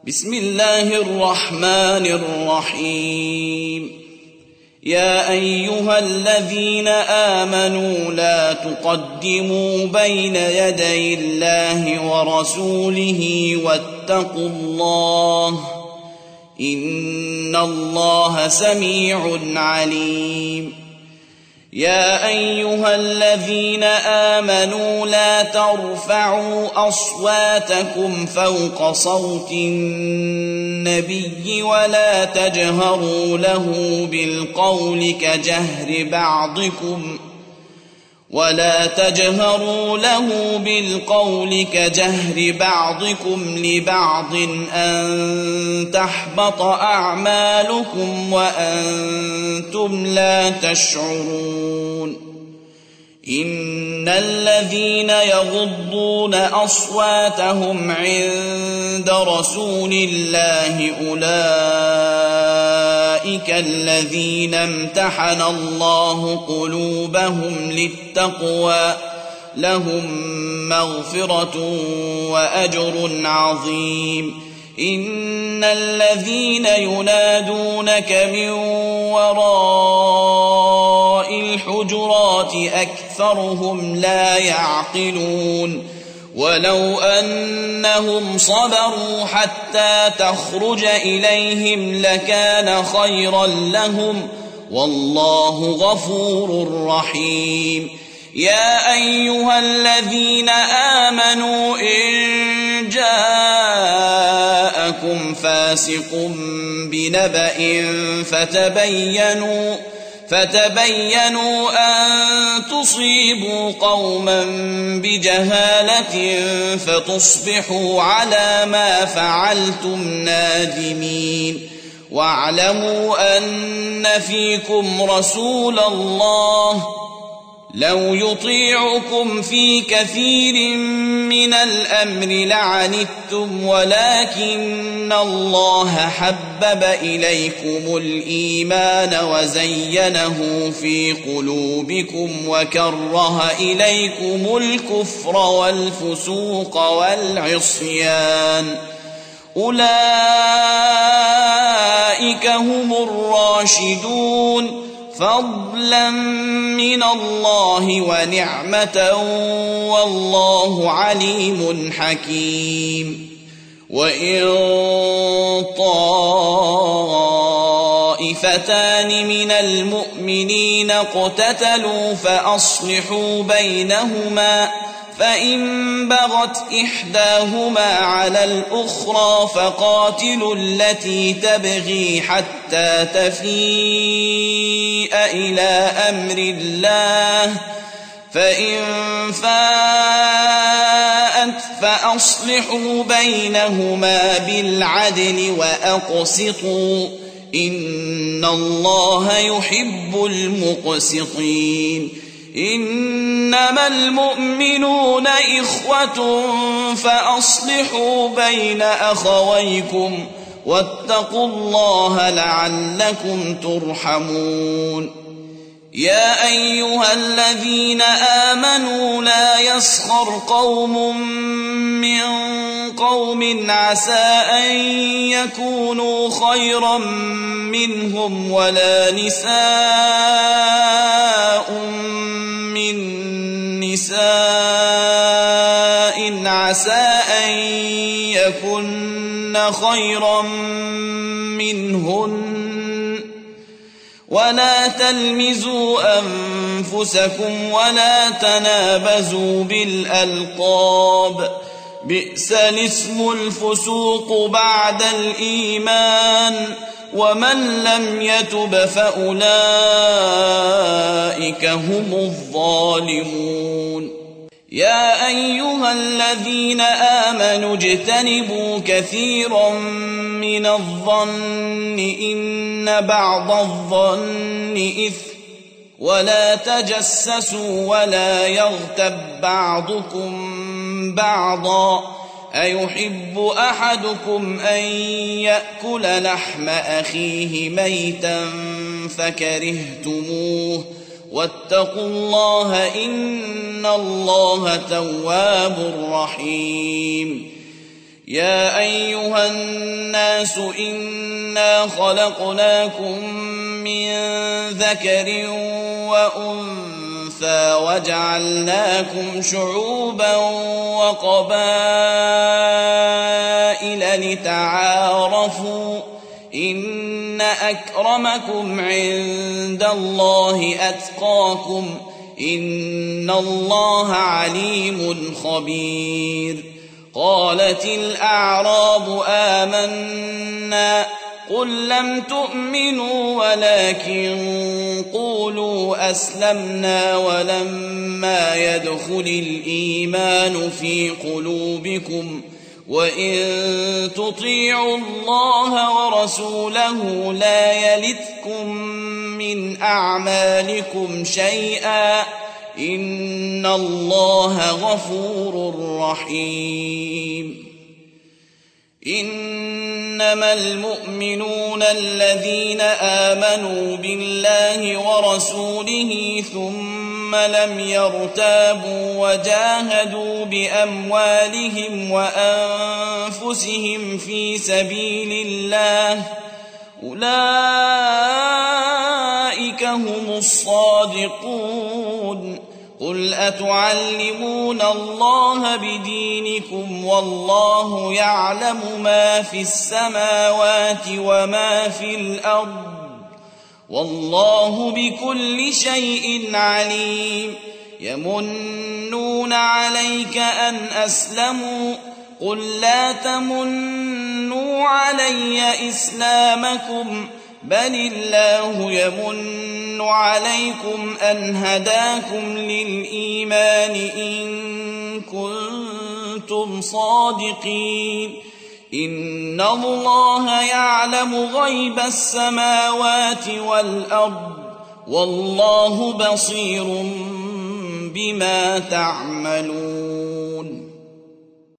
بسم الله الرحمن الرحيم. يا أيها الذين آمنوا لا تقدموا بين يدي الله ورسوله واتقوا الله إن الله سميع عليم. يا أيها الذين آمنوا لا ترفعوا أصواتكم فوق صوت النبي ولا تجهروا له بالقول كجهر بعضكم لبعض أن تحبط أعمالكم وأنتم لا تشعرون. إن الذين يغضون أصواتهم عند رسول الله أولئك الذين امتحن الله قلوبهم للتقوى لهم مغفرة وأجر عظيم. إن الذين ينادونك من وراء الحجرات أكثرهم لا يعقلون. ولو أنهم صبروا حتى تخرج إليهم لكان خيرا لهم والله غفور رحيم. يا أيها الذين آمنوا إن جاءكم فاسق بنبأ فتبينوا أن تصيبوا قوما بجهالة فتصبحوا على ما فعلتم نادمين. واعلموا أن فيكم رسول الله لو يطيعكم في كثير من الأمر لعنتم ولكن الله حبب إليكم الإيمان وزينه في قلوبكم وكره إليكم الكفر والفسوق والعصيان أولئك هم الراشدون فضلا من الله ونعمة والله عليم حكيم. وإن طائفتان من المؤمنين اقتتلوا فأصلحوا بينهما فإن بغت إحداهما على الأخرى فقاتلوا التي تبغي حتى تفيء إلى أمر الله فإن فاءت فأصلحوا بينهما بالعدل وأقسطوا إن الله يحب المقسطين. إنما المؤمنون إخوة فأصلحوا بين أخويكم واتقوا الله لعلكم ترحمون. يا أيها الذين آمنوا لا يسخر قوم من قوم عسى أن يكونوا خيرا منهم ولا نساء من نساء عسى أن يكن خيرا منهن ولا تلمزوا أنفسكم ولا تنابزوا بالألقاب بئس الاسم الفسوق بعد الإيمان ومن لم يتب فأولئك هم الظالمون. يا أيها الذين آمنوا اجتنبوا كثيرا من الظن إن بعض الظن إثم ولا تجسسوا ولا يغتب بعضكم بعضا أيحب أحدكم أن يأكل لحم أخيه ميتا فكرهتموه واتقوا الله إن الله تواب رحيم. يا أيها الناس إنا خلقناكم من ذكر وأنثى وجعلناكم شعوبا وقبائل لتعارفوا إن أكرمكم عند الله أتقاكم إن الله عليم خبير قالت الأعراب آمنا قل لم تؤمنوا ولكن قولوا أسلمنا ولما يدخل الإيمان في قلوبكم وإن تطيعوا الله ورسوله لا يلتكم من أعمالكم شيئا إن الله غفور رحيم إنما المؤمنون الذين آمنوا بالله ورسوله ثم لم يرتابوا وجاهدوا بأموالهم وأنفسهم في سبيل الله أولئك هم الصادقون قل أتعلمون الله بدينكم والله يعلم ما في السماوات وما في الأرض والله بكل شيء عليم يمنون عليك أن أسلموا قل لا تمنوا علي إسلامكم بل الله يمن عليكم أن هداكم للإيمان إن كنتم صادقين إن الله يعلم غيب السماوات والأرض والله بصير بما تعملون